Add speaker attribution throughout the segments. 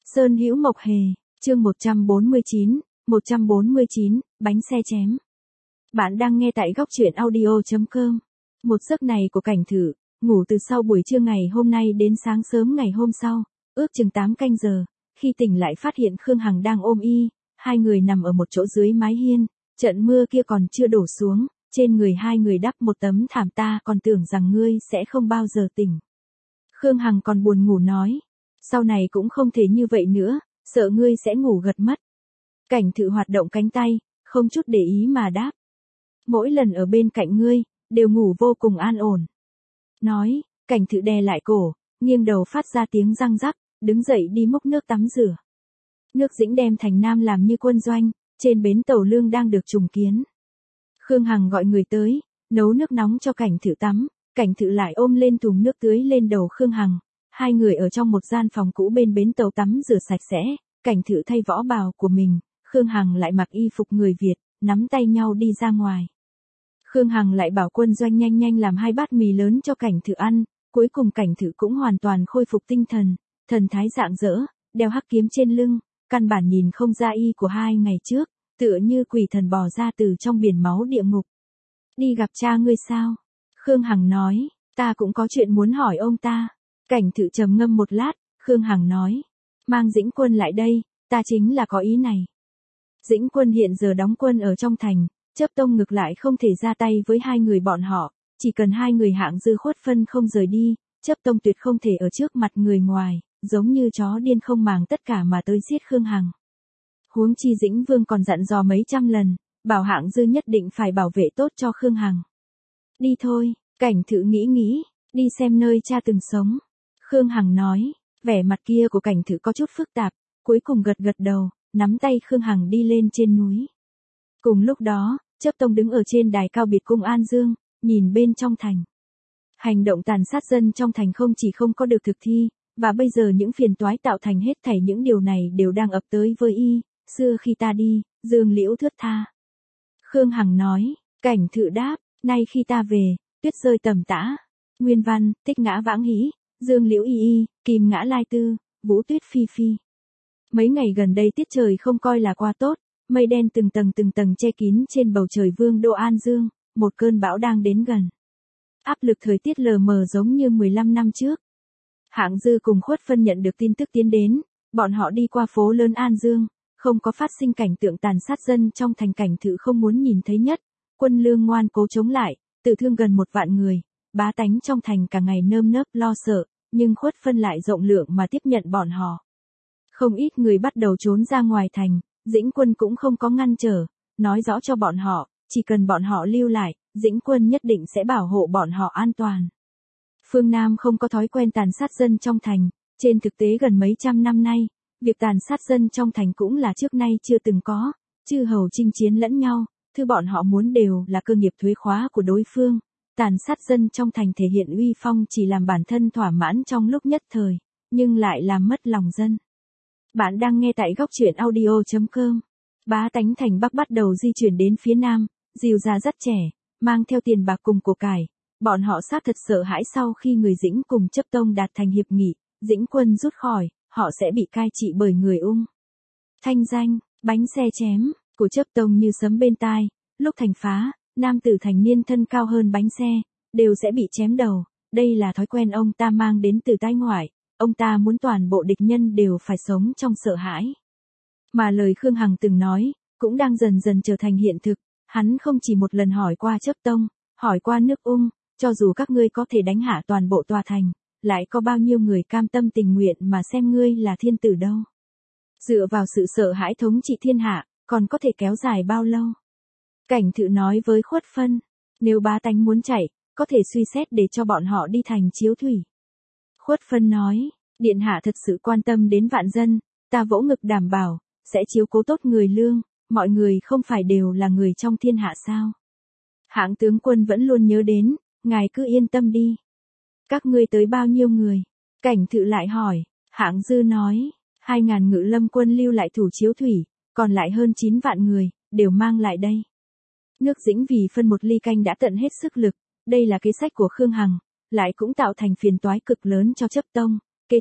Speaker 1: Sơn Hữu Mộc Hề, chương 149, bánh xe chém. Bạn đang nghe tại góc truyện audio.com. Một giấc này của Cảnh Thử, ngủ từ sau buổi trưa ngày hôm nay đến sáng sớm ngày hôm sau, ước chừng 8 canh giờ, khi tỉnh lại phát hiện Khương Hằng đang ôm y, hai người nằm ở một chỗ dưới mái hiên, trận mưa kia còn chưa đổ xuống, trên người hai người đắp một tấm thảm, ta còn tưởng rằng ngươi sẽ không bao giờ tỉnh. Khương Hằng còn buồn ngủ nói, sau này cũng không thể như vậy nữa, sợ ngươi sẽ ngủ gật mất. Cảnh Thử hoạt động cánh tay, không chút để ý mà đáp. Mỗi lần ở bên cạnh ngươi, đều ngủ vô cùng an ổn. Nói, Cảnh Thử đè lại cổ, nghiêng đầu phát ra tiếng răng rắc, đứng dậy đi múc nước tắm rửa. Nước Dĩnh đem thành Nam làm như quân doanh, trên bến tàu lương đang được trùng kiến. Khương Hằng gọi người tới, nấu nước nóng cho Cảnh Thử tắm, Cảnh Thử lại ôm lên thùng nước tưới lên đầu Khương Hằng. Hai người ở trong một gian phòng cũ bên bến tàu tắm rửa sạch sẽ, Cảnh Thử thay võ bào của mình, Khương Hằng lại mặc y phục người Việt, nắm tay nhau đi ra ngoài. Khương Hằng lại bảo quân doanh nhanh nhanh làm 2 bát mì lớn cho Cảnh Thử ăn, cuối cùng Cảnh Thử cũng hoàn toàn khôi phục tinh thần, thần thái rạng rỡ, đeo hắc kiếm trên lưng, căn bản nhìn không ra y của 2 ngày trước, tựa như quỷ thần bò ra từ trong biển máu địa ngục. Đi gặp cha ngươi sao? Khương Hằng nói, ta cũng có chuyện muốn hỏi ông ta. Cảnh Thử trầm ngâm một lát, Khương Hằng nói, mang Dĩnh Quân lại đây, ta chính là có ý này. Dĩnh Quân hiện giờ đóng quân ở trong thành, Chấp Tông ngược lại không thể ra tay với hai người bọn họ, chỉ cần hai người Hạng Dư Khuất Phân không rời đi, Chấp Tông tuyệt không thể ở trước mặt người ngoài, giống như chó điên không màng tất cả mà tới giết Khương Hằng. Huống chi Dĩnh Vương còn dặn dò mấy trăm lần, bảo Hạng Dư nhất định phải bảo vệ tốt cho Khương Hằng. Đi thôi, Cảnh Thử nghĩ, đi xem nơi cha từng sống. Khương Hằng nói, vẻ mặt kia của Cảnh Thử có chút phức tạp, cuối cùng gật đầu, nắm tay Khương Hằng đi lên trên núi. Cùng lúc đó, Chấp Tông đứng ở trên đài cao biệt cung An Dương, nhìn bên trong thành. Hành động tàn sát dân trong thành không chỉ không có được thực thi, và bây giờ những phiền toái tạo thành hết thảy những điều này đều đang ập tới với y, xưa khi ta đi, Dương Liễu thướt tha. Khương Hằng nói, Cảnh Thử đáp, nay khi ta về, tuyết rơi tầm tã. Nguyên văn, Tích Ngã Vãng Hĩ, Dương Liễu y, Kim Ngã Lai Tư, Vũ Tuyết Phi Phi. Mấy ngày gần đây tiết trời không coi là quá tốt, mây đen từng tầng che kín trên bầu trời Vương đô An Dương, một cơn bão đang đến gần. Áp lực thời tiết lờ mờ giống như 15 năm trước. Hạng Dư cùng Khuất Phân nhận được tin tức tiến đến, bọn họ đi qua phố lớn An Dương, không có phát sinh cảnh tượng tàn sát dân trong thành. Cảnh Thử không muốn nhìn thấy nhất, quân lương ngoan cố chống lại, tử thương gần 1 vạn người, bá tánh trong thành cả ngày nơm nớp lo sợ, nhưng Khuất Phân lại rộng lượng mà tiếp nhận bọn họ. Không ít người bắt đầu trốn ra ngoài thành, Dĩnh Quân cũng không có ngăn trở, nói rõ cho bọn họ, chỉ cần bọn họ lưu lại, Dĩnh Quân nhất định sẽ bảo hộ bọn họ an toàn. Phương Nam không có thói quen tàn sát dân trong thành, trên thực tế gần mấy trăm năm nay, việc tàn sát dân trong thành cũng là trước nay chưa từng có, chư hầu chinh chiến lẫn nhau, thứ bọn họ muốn đều là cơ nghiệp thuế khóa của đối phương. Tàn sát dân trong thành thể hiện uy phong chỉ làm bản thân thỏa mãn trong lúc nhất thời, nhưng lại làm mất lòng dân. Bạn đang nghe tại góc truyện audio.com. Bá tánh thành Bắc bắt đầu di chuyển đến phía Nam, dìu già dắt trẻ, mang theo tiền bạc cùng của cải. Bọn họ xác thật sợ hãi sau khi người Dĩnh cùng Chấp Tông đạt thành hiệp nghị, Dĩnh Quân rút khỏi, họ sẽ bị cai trị bởi người Ung. Thanh danh, bánh xe chém, của Chấp Tông như sấm bên tai, lúc thành phá, nam tử thành niên thân cao hơn bánh xe, đều sẽ bị chém đầu, đây là thói quen ông ta mang đến từ tai ngoại, ông ta muốn toàn bộ địch nhân đều phải sống trong sợ hãi. Mà lời Khương Hằng từng nói, cũng đang dần dần trở thành hiện thực, hắn không chỉ một lần hỏi qua Chấp Tông, hỏi qua nước Ung, cho dù các ngươi có thể đánh hạ toàn bộ tòa thành, lại có bao nhiêu người cam tâm tình nguyện mà xem ngươi là thiên tử đâu. Dựa vào sự sợ hãi thống trị thiên hạ, còn có thể kéo dài bao lâu? Cảnh Thử nói với Khuất Phân, nếu bá tánh muốn chạy, có thể suy xét để cho bọn họ đi thành Chiếu Thủy. Khuất Phân nói, điện hạ thật sự quan tâm đến vạn dân, ta vỗ ngực đảm bảo, sẽ chiếu cố tốt người Lương, mọi người không phải đều là người trong thiên hạ sao? Hạng tướng quân vẫn luôn nhớ đến, ngài cứ yên tâm đi. Các ngươi tới bao nhiêu người? Cảnh Thử lại hỏi, Hạng Dư nói, 2.000 ngự lâm quân lưu lại thủ Chiếu Thủy, còn lại hơn 9 vạn người, đều mang lại đây. Nước Dĩnh vì phân 1 ly canh đã tận hết sức lực, đây là kế sách của Khương Hằng, lại cũng tạo thành phiền toái cực lớn cho Chấp Tông. Kế tiếp,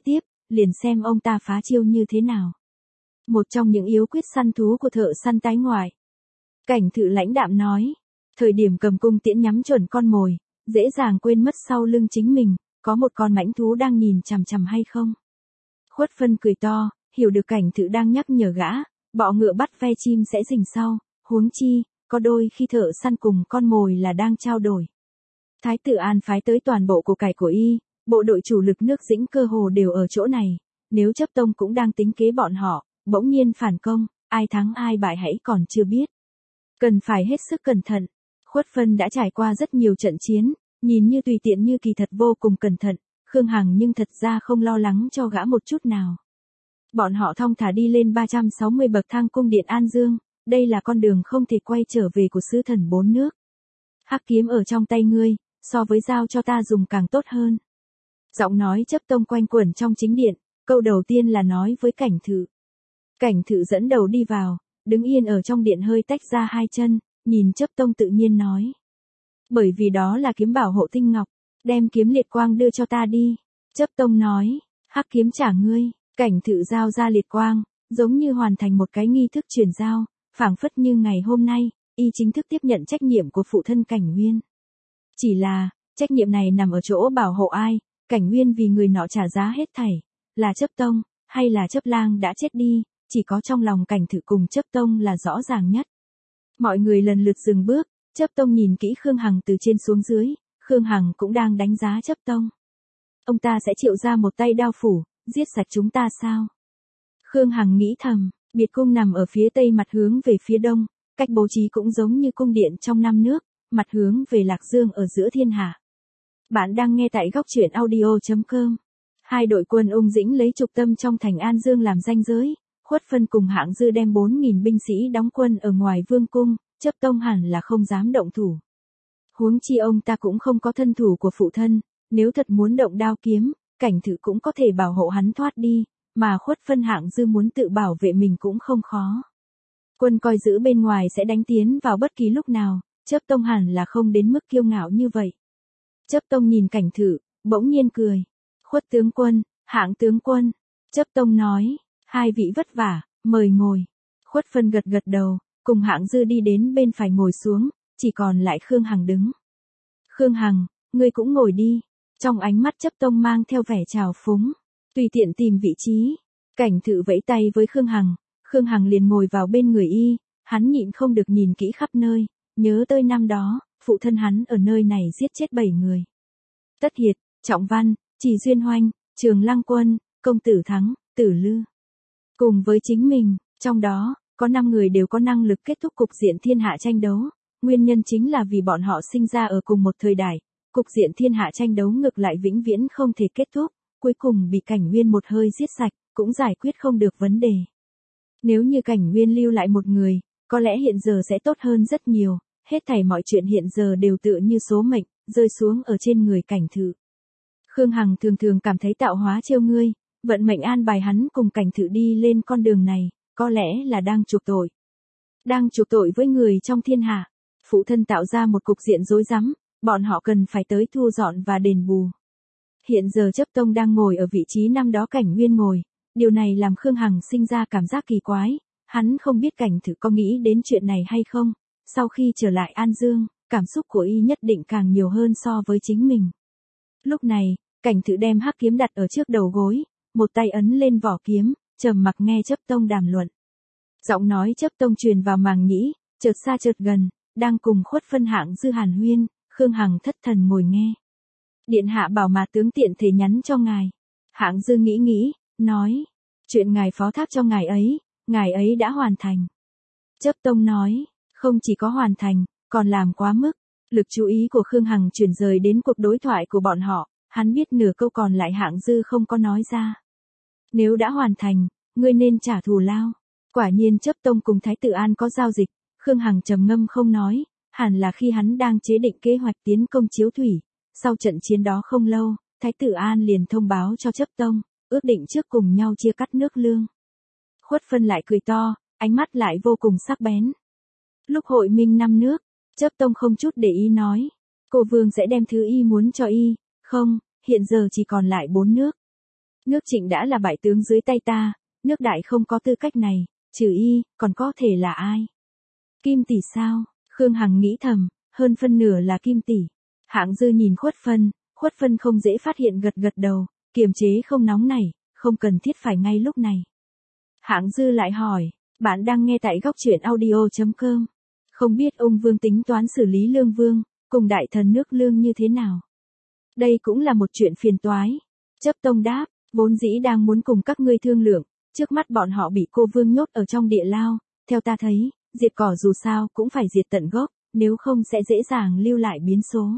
Speaker 1: liền xem ông ta phá chiêu như thế nào. Một trong những yếu quyết săn thú của thợ săn tái ngoại. Cảnh Thự lãnh đạm nói, thời điểm cầm cung tiễn nhắm chuẩn con mồi, dễ dàng quên mất sau lưng chính mình, có một con mãnh thú đang nhìn chằm chằm hay không. Khuất Phân cười to, hiểu được Cảnh Thự đang nhắc nhở gã, bọ ngựa bắt ve chim sẽ rình sau, huống chi, có đôi khi thợ săn cùng con mồi là đang trao đổi. Thái tử An phái tới toàn bộ của cải của y, bộ đội chủ lực nước Dĩnh cơ hồ đều ở chỗ này, nếu chấp tông cũng đang tính kế bọn họ, bỗng nhiên phản công, ai thắng ai bại hãy còn chưa biết. Cần phải hết sức cẩn thận. Khuất Phân đã trải qua rất nhiều trận chiến, nhìn như tùy tiện như kỳ thật vô cùng cẩn thận, Khương Hằng nhưng thật ra không lo lắng cho gã một chút nào. Bọn họ thong thả đi lên 360 bậc thang cung điện An Dương, đây là con đường không thể quay trở về của sứ thần bốn nước. Hắc kiếm ở trong tay ngươi, so với dao cho ta dùng càng tốt hơn. Giọng nói chấp tông quanh quẩn trong chính điện, câu đầu tiên là nói với Cảnh Thự. Cảnh Thự dẫn đầu đi vào, đứng yên ở trong điện hơi tách ra hai chân, nhìn chấp tông tự nhiên nói. Bởi vì đó là kiếm bảo hộ tinh ngọc, đem kiếm liệt quang đưa cho ta đi. Chấp tông nói, hắc kiếm trả ngươi. Cảnh Thự giao ra liệt quang, giống như hoàn thành một cái nghi thức truyền giao, phảng phất như ngày hôm nay, y chính thức tiếp nhận trách nhiệm của phụ thân Cảnh Nguyên. Chỉ là, trách nhiệm này nằm ở chỗ bảo hộ ai, Cảnh Nguyên vì người nọ trả giá hết thảy, là chấp tông, hay là chấp lang đã chết đi, chỉ có trong lòng Cảnh Thự cùng chấp tông là rõ ràng nhất. Mọi người lần lượt dừng bước, chấp tông nhìn kỹ Khương Hằng từ trên xuống dưới, Khương Hằng cũng đang đánh giá chấp tông. Ông ta sẽ triệu ra một tay đao phủ, giết sạch chúng ta sao? Khương Hằng nghĩ thầm, biệt cung nằm ở phía tây mặt hướng về phía đông, cách bố trí cũng giống như cung điện trong năm nước, mặt hướng về Lạc Dương ở giữa thiên hạ. Bạn đang nghe tại góc truyện audio.com. Hai đội quân Ung Dĩnh lấy trục tâm trong thành An Dương làm ranh giới, Khuất Phân cùng Hạng Dư đem 4.000 binh sĩ đóng quân ở ngoài vương cung, chấp tông hẳn là không dám động thủ. Huống chi ông ta cũng không có thân thủ của phụ thân, nếu thật muốn động đao kiếm, Cảnh Thự cũng có thể bảo hộ hắn thoát đi, mà Khuất Phân Hạng Dư muốn tự bảo vệ mình cũng không khó. Quân coi giữ bên ngoài sẽ đánh tiến vào bất kỳ lúc nào, chấp tông hẳn là không đến mức kiêu ngạo như vậy. Chấp tông nhìn Cảnh Thự, bỗng nhiên cười. Khuất tướng quân, Hạng tướng quân. Chấp tông nói, hai vị vất vả, mời ngồi. Khuất Phân gật gật đầu, cùng Hạng Dư đi đến bên phải ngồi xuống, chỉ còn lại Khương Hằng đứng. Khương Hằng, ngươi cũng ngồi đi. Trong ánh mắt chấp tông mang theo vẻ trào phúng, tùy tiện tìm vị trí. Cảnh Thự vẫy tay với Khương Hằng liền ngồi vào bên người y, hắn nhịn không được nhìn kỹ khắp nơi, nhớ tới năm đó, phụ thân hắn ở nơi này giết chết 7 người. Tất Hiệt, Trọng Văn, Trì Duyên Hoanh, Trường Lăng Quân, Công Tử Thắng, Tử Lư. Cùng với chính mình, trong đó, có 5 người đều có năng lực kết thúc cục diện thiên hạ tranh đấu, nguyên nhân chính là vì bọn họ sinh ra ở cùng một thời đại. Cục diện thiên hạ tranh đấu ngược lại vĩnh viễn không thể kết thúc, cuối cùng bị Cảnh Nguyên một hơi giết sạch, cũng giải quyết không được vấn đề. Nếu như Cảnh Nguyên lưu lại một người, có lẽ hiện giờ sẽ tốt hơn rất nhiều, hết thảy mọi chuyện hiện giờ đều tựa như số mệnh, rơi xuống ở trên người Cảnh Thự. Khương Hằng thường thường cảm thấy tạo hóa trêu ngươi, vận mệnh an bài hắn cùng Cảnh Thự đi lên con đường này, có lẽ là đang chuộc tội. Đang chuộc tội với người trong thiên hạ, phụ thân tạo ra một cục diện rối rắm. Bọn họ cần phải tới thu dọn và đền bù. Hiện giờ chấp tông đang ngồi ở vị trí năm đó Cảnh Nguyên ngồi, điều này làm Khương Hằng sinh ra cảm giác kỳ quái, hắn không biết Cảnh Thự có nghĩ đến chuyện này hay không, sau khi trở lại An Dương, cảm xúc của y nhất định càng nhiều hơn so với chính mình. Lúc này, Cảnh Thự đem hắc kiếm đặt ở trước đầu gối, một tay ấn lên vỏ kiếm, trầm mặc nghe chấp tông đàm luận. Giọng nói chấp tông truyền vào màng nhĩ, chợt xa chợt gần, đang cùng Khuất Phân Hạng Dư hàn huyên. Khương Hằng thất thần ngồi nghe. Điện hạ bảo mà tướng tiện thể nhắn cho ngài. Hạng Dư nghĩ, nói. Chuyện ngài phó thác cho ngài ấy đã hoàn thành. Chấp tông nói, không chỉ có hoàn thành, còn làm quá mức. Lực chú ý của Khương Hằng chuyển rời đến cuộc đối thoại của bọn họ, hắn biết nửa câu còn lại Hạng Dư không có nói ra. Nếu đã hoàn thành, ngươi nên trả thù lao. Quả nhiên chấp tông cùng Thái tử An có giao dịch, Khương Hằng trầm ngâm không nói. Hẳn là khi hắn đang chế định kế hoạch tiến công Chiếu Thủy, sau trận chiến đó không lâu, Thái tử An liền thông báo cho chấp tông, ước định trước cùng nhau chia cắt nước lương. Khuất Phân lại cười to, ánh mắt lại vô cùng sắc bén. Lúc hội minh 5 nước, chấp tông không chút để ý nói, cô vương sẽ đem thứ y muốn cho y, không, hiện giờ chỉ còn lại 4 nước. Nước Trịnh đã là bại tướng dưới tay ta, nước Đại không có tư cách này, trừ y, còn có thể là ai? Kim Tỷ sao? Khương Hằng nghĩ thầm, hơn phân nửa là Kim Tỷ. Hạng Dư nhìn Khuất Phân không dễ phát hiện gật gật đầu, kiềm chế không nóng nảy, không cần thiết phải ngay lúc này. Hạng Dư lại hỏi, bạn đang nghe tại góc truyện audio.com. Không biết ông Vương tính toán xử lý Lương Vương, cùng đại thần nước Lương như thế nào? Đây cũng là một chuyện phiền toái. Chấp Tông đáp, vốn dĩ đang muốn cùng các ngươi thương lượng, trước mắt bọn họ bị cô Vương nhốt ở trong địa lao, theo ta thấy, diệt cỏ dù sao cũng phải diệt tận gốc, nếu không sẽ dễ dàng lưu lại biến số.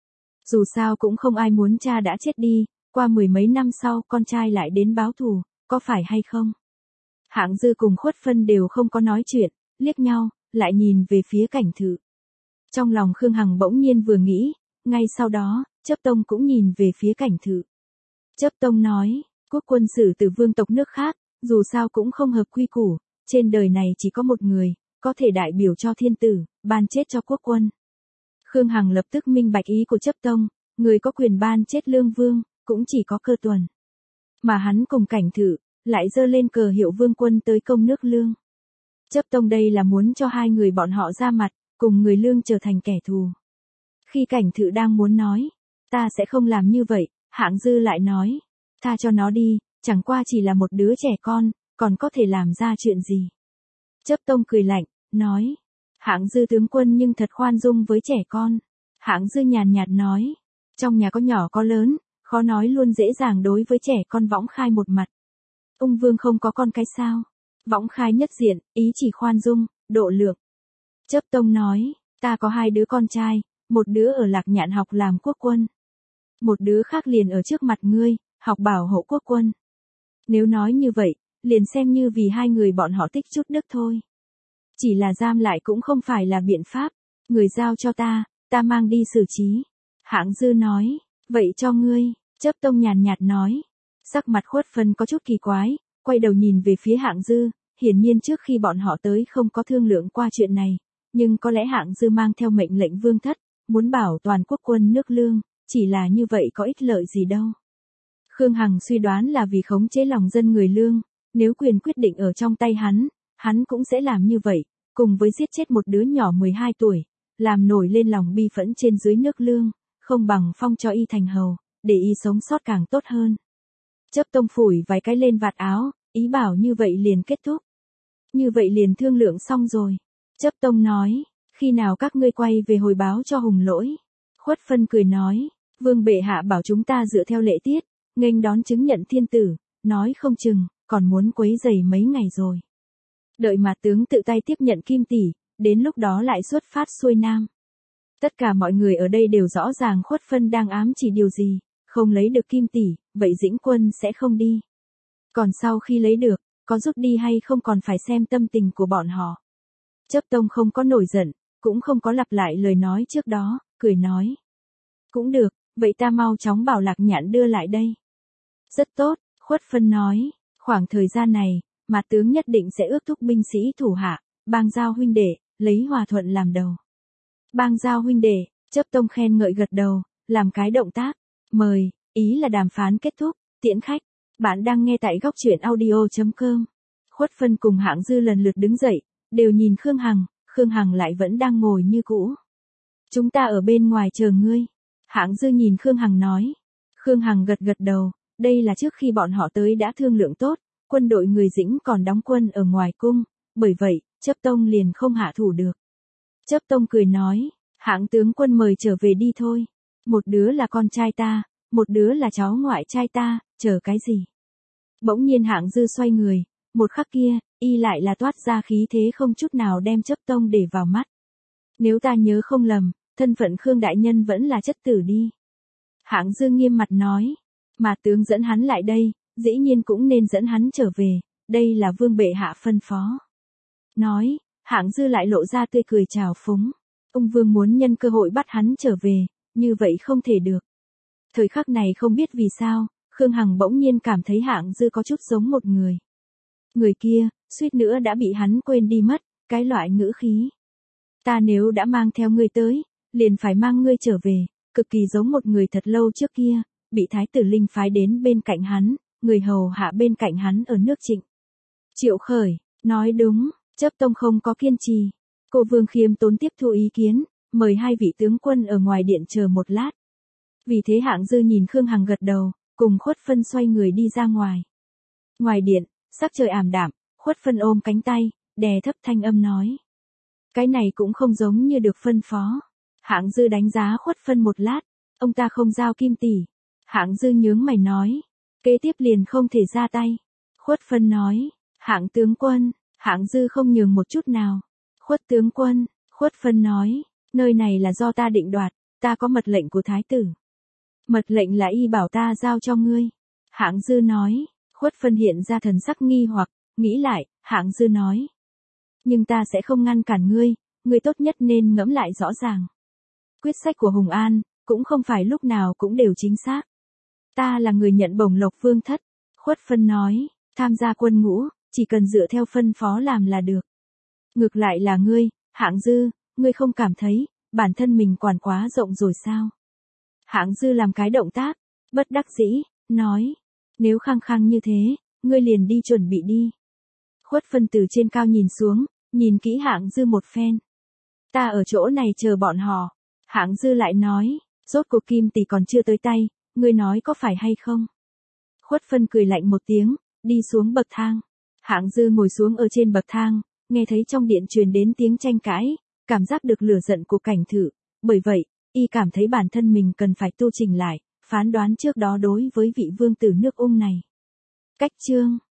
Speaker 1: Dù sao cũng không ai muốn cha đã chết đi, qua mười mấy năm sau con trai lại đến báo thù, có phải hay không? Hạng Dư cùng Khuất Phân đều không có nói chuyện, liếc nhau, lại nhìn về phía Cảnh Thự. Trong lòng Khương Hằng bỗng nhiên vừa nghĩ, ngay sau đó, Chấp Tông cũng nhìn về phía Cảnh Thự. Chấp Tông nói, quốc quân xử từ vương tộc nước khác, dù sao cũng không hợp quy củ, trên đời này chỉ có một người, có thể đại biểu cho thiên tử, ban chết cho quốc quân. Khương Hằng lập tức minh bạch ý của Chấp Tông, người có quyền ban chết Lương Vương, cũng chỉ có Cơ Tuần. Mà hắn cùng Cảnh Thự, lại giơ lên cờ hiệu vương quân tới công nước Lương. Chấp Tông đây là muốn cho hai người bọn họ ra mặt, cùng người Lương trở thành kẻ thù. Khi Cảnh Thự đang muốn nói, ta sẽ không làm như vậy, Hạng Dư lại nói, tha cho nó đi, chẳng qua chỉ là một đứa trẻ con, còn có thể làm ra chuyện gì. Chấp Tông cười lạnh, nói, Hạng Dư tướng quân nhưng thật khoan dung với trẻ con. Hạng Dư nhàn nhạt nói, trong nhà có nhỏ có lớn, khó nói luôn dễ dàng đối với trẻ con Võng Khai một mặt. Ung Vương không có con cái sao? Võng Khai nhất diện, ý chỉ khoan dung, độ lượng. Chấp Tông nói, ta có hai đứa con trai, một đứa ở Lạc Nhạn học làm quốc quân. Một đứa khác liền ở trước mặt ngươi, học bảo hộ quốc quân. Nếu nói như vậy, liền xem như vì hai người bọn họ tích chút đức thôi. Chỉ là giam lại cũng không phải là biện pháp, người giao cho ta mang đi xử trí. Hạng Dư nói, vậy cho ngươi, Chấp Tông nhàn nhạt nói. Sắc mặt Khuất Phân có chút kỳ quái, quay đầu nhìn về phía Hạng Dư, hiển nhiên trước khi bọn họ tới không có thương lượng qua chuyện này, nhưng có lẽ Hạng Dư mang theo mệnh lệnh vương thất, muốn bảo toàn quốc quân nước Lương, chỉ là như vậy có ích lợi gì đâu. Khương Hằng suy đoán là vì khống chế lòng dân người Lương, nếu quyền quyết định ở trong tay hắn cũng sẽ làm như vậy, cùng với giết chết một đứa nhỏ 12 tuổi, làm nổi lên lòng bi phẫn trên dưới nước Lương, không bằng phong cho y thành hầu, để y sống sót càng tốt hơn. Chấp Tông phủi vài cái lên vạt áo, ý bảo như vậy liền kết thúc. Như vậy liền thương lượng xong rồi. Chấp Tông nói, khi nào các ngươi quay về hồi báo cho Hùng Lỗi. Khuất Phân cười nói, Vương bệ hạ bảo chúng ta dựa theo lệ tiết, nghênh đón chứng nhận thiên tử, nói không chừng, còn muốn quấy rầy mấy ngày rồi. Đợi mà tướng tự tay tiếp nhận Kim Tỷ, đến lúc đó lại xuất phát xuôi nam. Tất cả mọi người ở đây đều rõ ràng Khuất Phân đang ám chỉ điều gì, không lấy được Kim Tỷ, vậy Dĩnh Quân sẽ không đi. Còn sau khi lấy được, có rút đi hay không còn phải xem tâm tình của bọn họ. Chấp Tông không có nổi giận, cũng không có lặp lại lời nói trước đó, cười nói. Cũng được, vậy ta mau chóng bảo Lạc Nhạn đưa lại đây. Rất tốt, Khuất Phân nói, khoảng thời gian này, mà tướng nhất định sẽ ước thúc binh sĩ thủ hạ, bang giao huynh đệ, lấy hòa thuận làm đầu. Bang giao huynh đệ, Chấp Tông khen ngợi gật đầu, làm cái động tác, mời, ý là đàm phán kết thúc, tiễn khách. Bạn đang nghe tại góc truyện audio.com. Khuất Phân cùng Hạng Dư lần lượt đứng dậy, đều nhìn Khương Hằng lại vẫn đang ngồi như cũ. Chúng ta ở bên ngoài chờ ngươi. Hạng Dư nhìn Khương Hằng nói. Khương Hằng gật gật đầu, đây là trước khi bọn họ tới đã thương lượng tốt, quân đội người Dĩnh còn đóng quân ở ngoài cung, bởi vậy, Chấp Tông liền không hạ thủ được. Chấp Tông cười nói, Hạng tướng quân mời trở về đi thôi. Một đứa là con trai ta, một đứa là cháu ngoại trai ta, chờ cái gì? Bỗng nhiên Hạng Dư xoay người, một khắc kia, y lại là toát ra khí thế không chút nào đem Chấp Tông để vào mắt. Nếu ta nhớ không lầm, thân phận Khương đại nhân vẫn là chất tử đi. Hạng Dư nghiêm mặt nói, mà tướng dẫn hắn lại đây, dĩ nhiên cũng nên dẫn hắn trở về, đây là vương bệ hạ phân phó. Nói, Hạng Dư lại lộ ra tươi cười trào phúng. Ung Vương muốn nhân cơ hội bắt hắn trở về, như vậy không thể được. Thời khắc này không biết vì sao, Khương Hằng bỗng nhiên cảm thấy Hạng Dư có chút giống một người. Người kia, suýt nữa đã bị hắn quên đi mất, cái loại ngữ khí. Ta nếu đã mang theo ngươi tới, liền phải mang ngươi trở về, cực kỳ giống một người thật lâu trước kia, bị Thái tử Linh phái đến bên cạnh hắn, người hầu hạ bên cạnh hắn ở nước Trịnh. Triệu Khởi, nói đúng, Chấp Tông không có kiên trì. Cô Vương khiêm tốn tiếp thu ý kiến, mời hai vị tướng quân ở ngoài điện chờ một lát. Vì thế Hạng Dư nhìn Khương Hằng gật đầu, cùng Khuất Phân xoay người đi ra ngoài. Ngoài điện, sắc trời ảm đạm, Khuất Phân ôm cánh tay, đè thấp thanh âm nói. Cái này cũng không giống như được phân phó. Hạng Dư đánh giá Khuất Phân một lát, ông ta không giao kim tỷ. Hạng Dư nhướng mày nói, kế tiếp liền không thể ra tay. Khuất Phân nói, Hạng tướng quân. Hạng Dư không nhường một chút nào. Khuất tướng quân, Khuất Phân nói, nơi này là do ta định đoạt, ta có mật lệnh của thái tử. Mật lệnh là y bảo ta giao cho ngươi. Hạng Dư nói, Khuất Phân hiện ra thần sắc nghi hoặc, nghĩ lại, Hạng Dư nói. Nhưng ta sẽ không ngăn cản ngươi tốt nhất nên ngẫm lại rõ ràng. Quyết sách của Hùng An, cũng không phải lúc nào cũng đều chính xác. Ta là người nhận bổng lộc vương thất. Khuất Phân nói, tham gia quân ngũ, chỉ cần dựa theo phân phó làm là được. Ngược lại là ngươi, Hạng Dư, ngươi không cảm thấy, bản thân mình quản quá rộng rồi sao? Hạng Dư làm cái động tác, bất đắc dĩ, nói, nếu khăng khăng như thế, ngươi liền đi chuẩn bị đi. Khuất Phân từ trên cao nhìn xuống, nhìn kỹ Hạng Dư một phen. Ta ở chỗ này chờ bọn họ. Hạng Dư lại nói, rốt cuộc kim tỷ còn chưa tới tay, ngươi nói có phải hay không? Khuất Phân cười lạnh một tiếng, đi xuống bậc thang. Hạng Dư ngồi xuống ở trên bậc thang, nghe thấy trong điện truyền đến tiếng tranh cãi, cảm giác được lửa giận của Cảnh Thử, bởi vậy, y cảm thấy bản thân mình cần phải tu chỉnh lại, phán đoán trước đó đối với vị vương tử nước Ung này. Cách chương